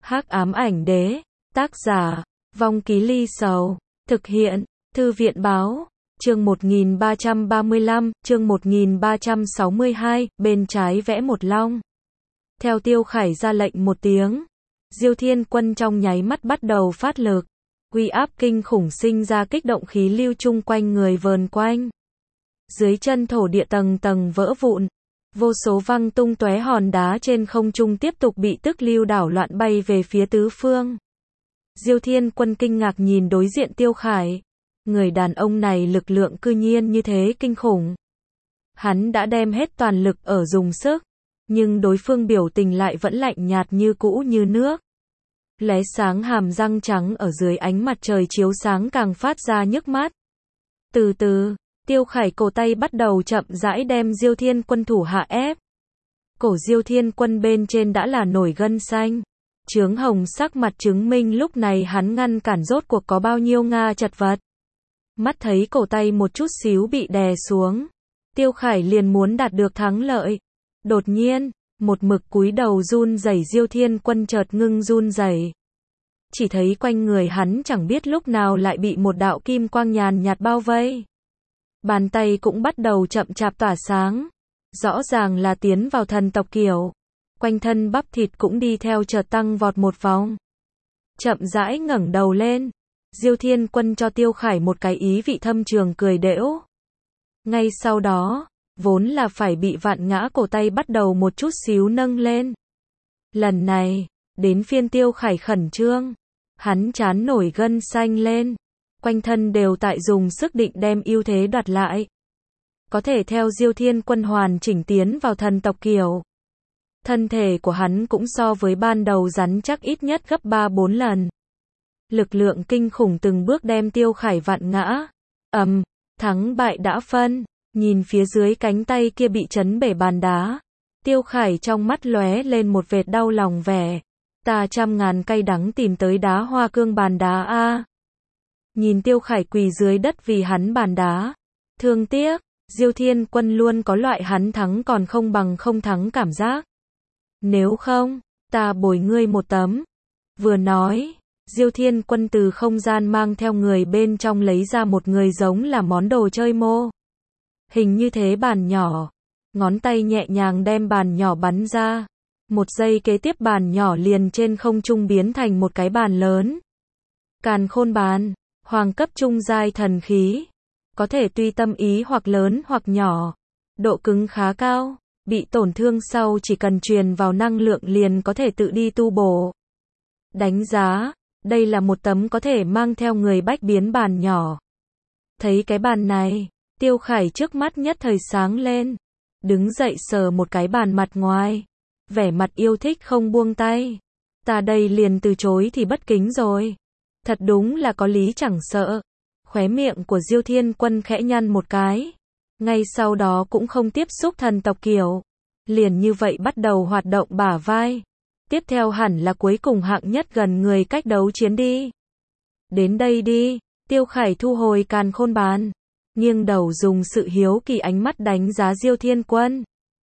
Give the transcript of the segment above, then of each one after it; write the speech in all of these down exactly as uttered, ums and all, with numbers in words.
Hắc ám ảnh đế, tác giả, Vong Ký Ly Sầu, thực hiện, Thư viện báo, chương một nghìn ba trăm ba mươi lăm, chương một nghìn ba trăm sáu mươi hai, bên trái vẽ một long. Theo Tiêu Khải ra lệnh một tiếng, Diêu Thiên Quân trong nháy mắt bắt đầu phát lực, uy áp kinh khủng sinh ra kích động khí lưu chung quanh người vờn quanh. Dưới chân thổ địa tầng tầng vỡ vụn, vô số văng tung tóe hòn đá trên không trung tiếp tục bị tức lưu đảo loạn bay về phía tứ phương. Diêu Thiên Quân kinh ngạc nhìn đối diện Tiêu Khải, người đàn ông này lực lượng cư nhiên như thế kinh khủng. Hắn đã đem hết toàn lực ở dùng sức, nhưng đối phương biểu tình lại vẫn lạnh nhạt như cũ như nước. Lóe sáng hàm răng trắng ở dưới ánh mặt trời chiếu sáng càng phát ra nhức mắt. Từ từ, Tiêu Khải cổ tay bắt đầu chậm rãi đem Diêu Thiên Quân thủ hạ ép. Cổ Diêu Thiên Quân bên trên đã là nổi gân xanh, chướng hồng sắc mặt chứng minh lúc này hắn ngăn cản rốt cuộc có bao nhiêu Nga chật vật. Mắt thấy cổ tay một chút xíu bị đè xuống, Tiêu Khải liền muốn đạt được thắng lợi. Đột nhiên, một mực cúi đầu run rẩy Diêu Thiên Quân chợt ngưng run rẩy. Chỉ thấy quanh người hắn chẳng biết lúc nào lại bị một đạo kim quang nhàn nhạt bao vây. Bàn tay cũng bắt đầu chậm chạp tỏa sáng, rõ ràng là tiến vào thần tộc kiểu. Quanh thân bắp thịt cũng đi theo chợt tăng vọt một vòng. Chậm rãi ngẩng đầu lên, Diêu Thiên Quân cho Tiêu Khải một cái ý vị thâm trường cười đễu. Ngay sau đó, vốn là phải bị vặn ngã cổ tay bắt đầu một chút xíu nâng lên. Lần này, đến phiên Tiêu Khải khẩn trương, hắn trán nổi gân xanh lên, quanh thân đều tại dùng sức định đem ưu thế đoạt lại. Có thể theo Diêu Thiên Quân hoàn chỉnh tiến vào thần tộc kiểu. Thân thể của hắn cũng so với ban đầu rắn chắc ít nhất gấp ba bốn lần. Lực lượng kinh khủng từng bước đem Tiêu Khải vặn ngã. Ầm, thắng bại đã phân. Nhìn phía dưới cánh tay kia bị chấn bể bàn đá, Tiêu Khải trong mắt lóe lên một vệt đau lòng vẻ. Ta trăm ngàn cay đắng tìm tới đá hoa cương bàn đá a. Nhìn Tiêu Khải quỳ dưới đất vì hắn bàn đá, thương tiếc, Diêu Thiên Quân luôn có loại hắn thắng còn không bằng không thắng cảm giác. Nếu không, ta bồi ngươi một tấm. Vừa nói, Diêu Thiên Quân từ không gian mang theo người bên trong lấy ra một người giống là món đồ chơi mô. Hình như thế bàn nhỏ, ngón tay nhẹ nhàng đem bàn nhỏ bắn ra. Một giây kế tiếp bàn nhỏ liền trên không trung biến thành một cái bàn lớn. Càn Khôn bàn, hoàng cấp trung giai thần khí. Có thể tùy tâm ý hoặc lớn hoặc nhỏ. Độ cứng khá cao, bị tổn thương sau chỉ cần truyền vào năng lượng liền có thể tự đi tu bổ. Đánh giá, đây là một tấm có thể mang theo người bách biến bàn nhỏ. Thấy cái bàn này, Tiêu Khải trước mắt nhất thời sáng lên, đứng dậy sờ một cái bàn mặt ngoài, vẻ mặt yêu thích không buông tay. Ta đây liền từ chối thì bất kính rồi. Thật đúng là có lý chẳng sợ. Khóe miệng của Diêu Thiên Quân khẽ nhăn một cái. Ngay sau đó cũng không tiếp xúc thần tộc kiểu. Liền như vậy bắt đầu hoạt động bả vai. Tiếp theo hẳn là cuối cùng hạng nhất gần người cách đấu chiến đi. Đến đây đi, Tiêu Khải thu hồi Càn Khôn bàn. Nghiêng đầu dùng sự hiếu kỳ ánh mắt đánh giá Diêu Thiên Quân.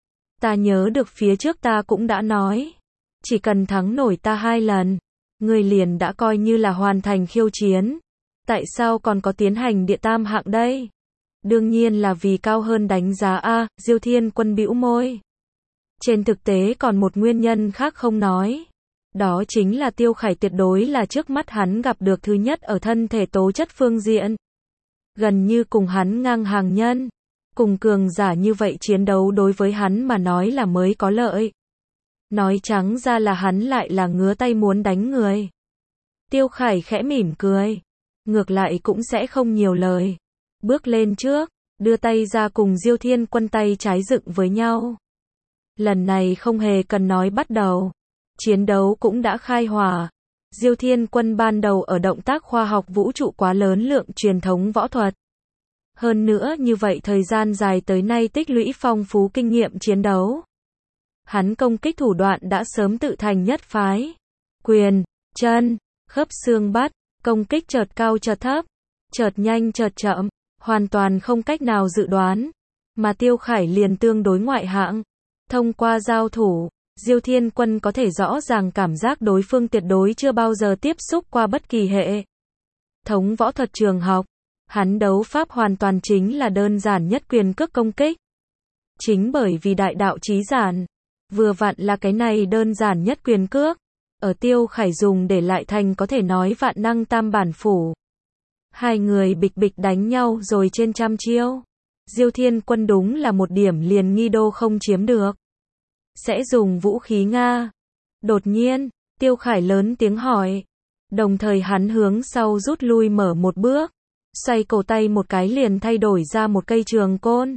Ta nhớ được phía trước ta cũng đã nói. Chỉ cần thắng nổi ta hai lần, ngươi liền đã coi như là hoàn thành khiêu chiến. Tại sao còn có tiến hành địa tam hạng đây? Đương nhiên là vì cao hơn đánh giá a. Diêu Thiên Quân bĩu môi. Trên thực tế còn một nguyên nhân khác không nói. Đó chính là Tiêu Khải tuyệt đối là trước mắt hắn gặp được thứ nhất ở thân thể tố chất phương diện. Gần như cùng hắn ngang hàng nhân. Cùng cường giả như vậy chiến đấu đối với hắn mà nói là mới có lợi. Nói trắng ra là hắn lại là ngứa tay muốn đánh người. Tiêu Khải khẽ mỉm cười. Ngược lại cũng sẽ không nhiều lời. Bước lên trước, đưa tay ra cùng Diêu Thiên Quân tay trái dựng với nhau. Lần này không hề cần nói bắt đầu. Chiến đấu cũng đã khai hỏa. Diêu Thiên Quân ban đầu ở động tác khoa học vũ trụ quá lớn lượng truyền thống võ thuật. Hơn nữa như vậy thời gian dài tới nay tích lũy phong phú kinh nghiệm chiến đấu. Hắn công kích thủ đoạn đã sớm tự thành nhất phái. Quyền, chân, khớp xương bắt, công kích chợt cao chợt thấp, chợt nhanh chợt chậm, hoàn toàn không cách nào dự đoán. Mà Tiêu Khải liền tương đối ngoại hạng. Thông qua giao thủ, Diêu Thiên Quân có thể rõ ràng cảm giác đối phương tuyệt đối chưa bao giờ tiếp xúc qua bất kỳ hệ thống võ thuật trường học. Hắn đấu pháp hoàn toàn chính là đơn giản nhất quyền cước công kích. Chính bởi vì đại đạo chí giản, vừa vặn là cái này đơn giản nhất quyền cước, ở Tiêu Khải dùng để lại thành có thể nói vạn năng tam bản phủ. Hai người bịch bịch đánh nhau rồi trên trăm chiêu. Diêu Thiên Quân đúng là một điểm liền nghi đô không chiếm được. Sẽ dùng vũ khí Nga. Đột nhiên, Tiêu Khải lớn tiếng hỏi. Đồng thời hắn hướng sau rút lui mở một bước. Xoay cổ tay một cái liền thay đổi ra một cây trường côn.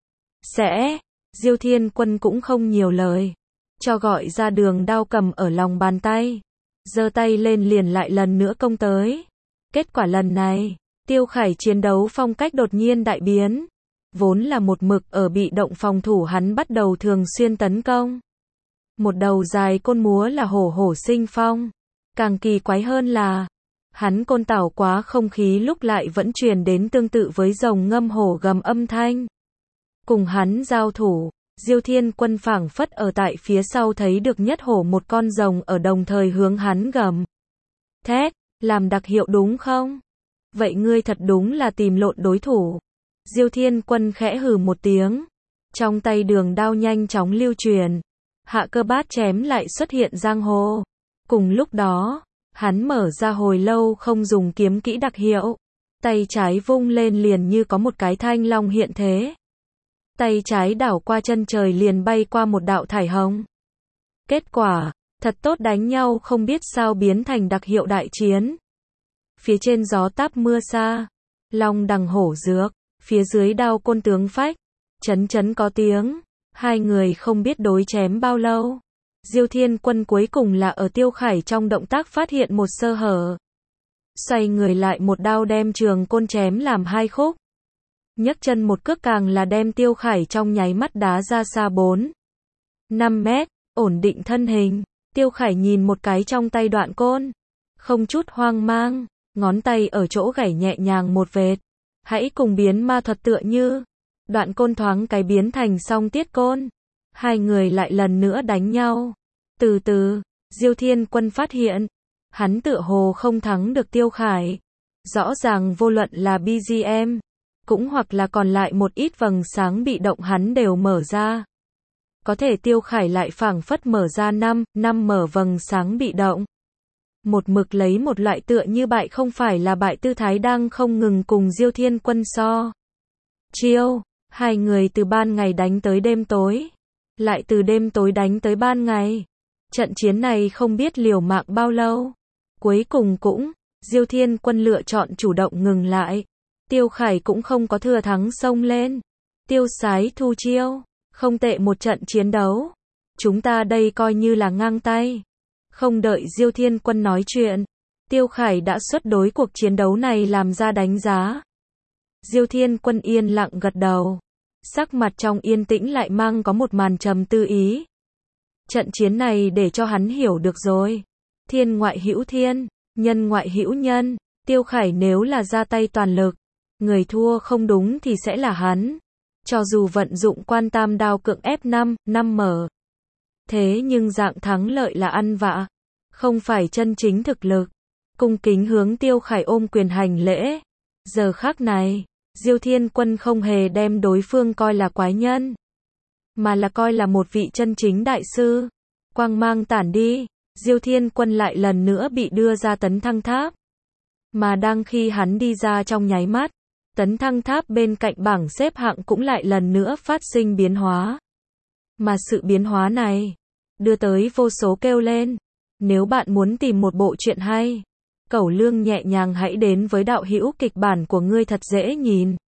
Sẽ, Diêu Thiên Quân cũng không nhiều lời. Cho gọi ra đường đao cầm ở lòng bàn tay. Giơ tay lên liền lại lần nữa công tới. Kết quả lần này, Tiêu Khải chiến đấu phong cách đột nhiên đại biến. Vốn là một mực ở bị động phòng thủ hắn bắt đầu thường xuyên tấn công. Một đầu dài côn múa là hổ hổ sinh phong. Càng kỳ quái hơn là, hắn côn tảo quá không khí lúc lại vẫn truyền đến tương tự với rồng ngâm hổ gầm âm thanh. Cùng hắn giao thủ, Diêu Thiên Quân phảng phất ở tại phía sau thấy được nhất hổ một con rồng ở đồng thời hướng hắn gầm thét, làm đặc hiệu đúng không? Vậy ngươi thật đúng là tìm lộn đối thủ. Diêu Thiên Quân khẽ hừ một tiếng, trong tay đường đao nhanh chóng lưu truyền, hạ cơ bát chém lại xuất hiện giang hồ. Cùng lúc đó, hắn mở ra hồi lâu không dùng kiếm kỹ đặc hiệu, tay trái vung lên liền như có một cái thanh long hiện thế. Tay trái đảo qua chân trời liền bay qua một đạo thải hồng. Kết quả, thật tốt đánh nhau không biết sao biến thành đặc hiệu đại chiến. Phía trên gió táp mưa xa, long đằng hổ dược, phía dưới đao côn tướng phách, chấn chấn có tiếng, hai người không biết đối chém bao lâu. Diêu Thiên Quân cuối cùng là ở Tiêu Khải trong động tác phát hiện một sơ hở. Xoay người lại một đao đem trường côn chém làm hai khúc. Nhấc chân một cước càng là đem Tiêu Khải trong nháy mắt đá ra xa bốn năm mét, ổn định thân hình. Tiêu Khải nhìn một cái trong tay đoạn côn, không chút hoang mang, ngón tay ở chỗ gảy nhẹ nhàng một vệt. Hãy cùng biến ma thuật tựa như, đoạn côn thoáng cái biến thành song tiết côn. Hai người lại lần nữa đánh nhau. Từ từ, Diêu Thiên Quân phát hiện, hắn tựa hồ không thắng được Tiêu Khải. Rõ ràng vô luận là bê giê em, cũng hoặc là còn lại một ít vầng sáng bị động hắn đều mở ra. Có thể Tiêu Khải lại phảng phất mở ra năm, năm mở vầng sáng bị động. Một mực lấy một loại tựa như bại không phải là bại tư thái đang không ngừng cùng Diêu Thiên Quân so chiêu. Hai người từ ban ngày đánh tới đêm tối, lại từ đêm tối đánh tới ban ngày. Trận chiến này không biết liều mạng bao lâu. Cuối cùng cũng, Diêu Thiên Quân lựa chọn chủ động ngừng lại. Tiêu Khải cũng không có thừa thắng xông lên. Tiêu sái thu chiêu, không tệ một trận chiến đấu. Chúng ta đây coi như là ngang tay. Không đợi Diêu Thiên Quân nói chuyện, Tiêu Khải đã xuất đối cuộc chiến đấu này làm ra đánh giá. Diêu Thiên Quân yên lặng gật đầu. Sắc mặt trong yên tĩnh lại mang có một màn trầm tư ý. Trận chiến này để cho hắn hiểu được rồi. Thiên ngoại hữu thiên, nhân ngoại hữu nhân. Tiêu Khải nếu là ra tay toàn lực, người thua không đúng thì sẽ là hắn. Cho dù vận dụng quan tam đao cưỡng ép năm, năm mở. Thế nhưng dạng thắng lợi là ăn vạ, không phải chân chính thực lực. Cung kính hướng Tiêu Khải ôm quyền hành lễ. Giờ khắc này, Diêu Thiên Quân không hề đem đối phương coi là quái nhân, mà là coi là một vị chân chính đại sư. Quang mang tản đi, Diêu Thiên Quân lại lần nữa bị đưa ra tấn thăng tháp. Mà đang khi hắn đi ra trong nháy mắt, tấn thăng tháp bên cạnh bảng xếp hạng cũng lại lần nữa phát sinh biến hóa. Mà sự biến hóa này, đưa tới vô số kêu lên. Nếu bạn muốn tìm một bộ truyện hay, cẩu lương nhẹ nhàng hãy đến với đạo hữu kịch bản của ngươi thật dễ nhìn.